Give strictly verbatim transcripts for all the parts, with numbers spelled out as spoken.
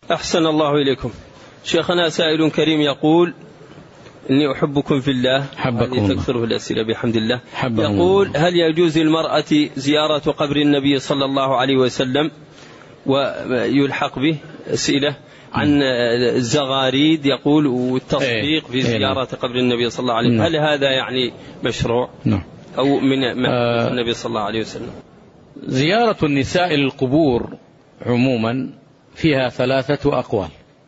أحسن الله إليكم. شيخنا سائل كريم يقول إني أحبكم في الله، حبكم تكثر الأسئلة بحمد الله. يقول الله. هل يجوز للمرأة زيارة قبر النبي صلى الله عليه وسلم ويلحق به أسئلة عن الزغاريد يقول والتصديق في زيارة قبر النبي صلى الله عليه وسلم، هل هذا يعني مشروع أو من آه النبي صلى الله عليه وسلم؟ زيارة النساء للقبور عموما فيها ثلاثة أقوال: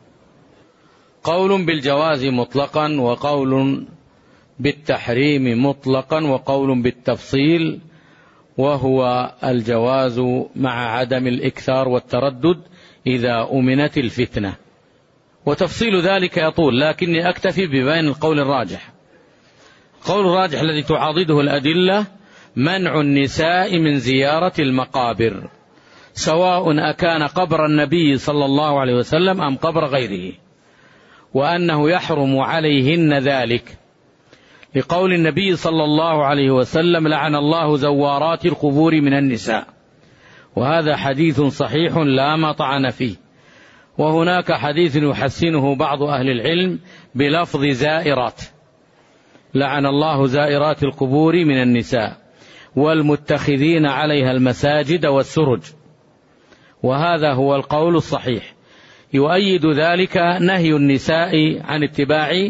قول بالجواز مطلقا، وقول بالتحريم مطلقا، وقول بالتفصيل وهو الجواز مع عدم الإكثار والتردد إذا أمنت الفتنة، وتفصيل ذلك يطول، لكني أكتفي ببيان القول الراجح. القول الراجح الذي تعاضده الأدلة منع النساء من زيارة المقابر، سواء أكان قبر النبي صلى الله عليه وسلم أم قبر غيره، وأنه يحرم عليهن ذلك لقول النبي صلى الله عليه وسلم: لعن الله زوارات القبور من النساء، وهذا حديث صحيح لا مطعن فيه. وهناك حديث يحسنه بعض أهل العلم بلفظ زائرات: لعن الله زائرات القبور من النساء والمتخذين عليها المساجد والسرج، وهذا هو القول الصحيح. يؤيد ذلك نهي النساء عن اتباع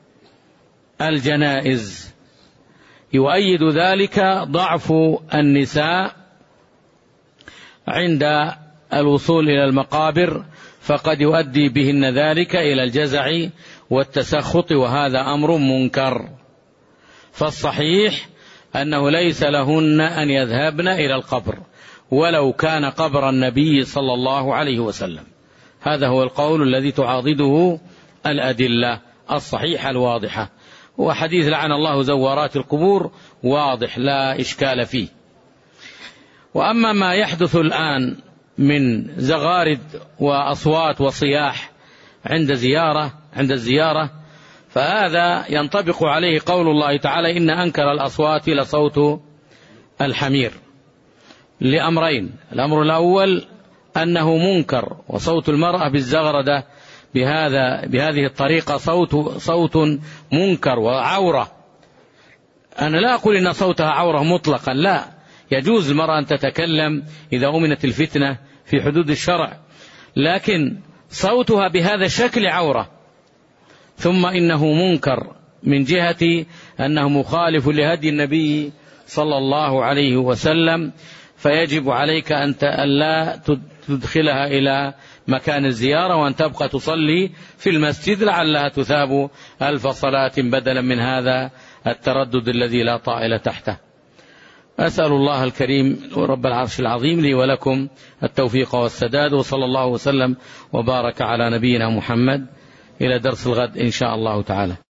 الجنائز، يؤيد ذلك ضعف النساء عند الوصول إلى المقابر، فقد يؤدي بهن ذلك إلى الجزع والتسخط، وهذا أمر منكر. فالصحيح أنه ليس لهن أن يذهبن إلى القبر ولو كان قبر النبي صلى الله عليه وسلم. هذا هو القول الذي تعاضده الأدلة الصحيحة الواضحة، وحديث لعن الله زوارات القبور واضح لا إشكال فيه. وأما ما يحدث الآن من زغارد وأصوات وصياح عند زيارة عند الزيارة فهذا ينطبق عليه قول الله تعالى: إن أنكر الأصوات لصوت الحمير، لأمرين: الأمر الأول أنه منكر، وصوت المرأة بالزغردة بهذا بهذه الطريقة صوت صوت منكر وعورة. أنا لا أقول إن صوتها عورة مطلقا، لا، يجوز المرأة أن تتكلم إذا أمنت الفتنة في حدود الشرع، لكن صوتها بهذا الشكل عورة. ثم إنه منكر من جهة أنه مخالف لهدي النبي صلى الله عليه وسلم، فيجب عليك أن لا تدخلها إلى مكان الزيارة وأن تبقى تصلي في المسجد لعلها تثاب ألف صلاة بدلا من هذا التردد الذي لا طائل تحته. أسأل الله الكريم رب العرش العظيم لي ولكم التوفيق والسداد، وصلى الله وسلم وبارك على نبينا محمد. إلى درس الغد إن شاء الله تعالى.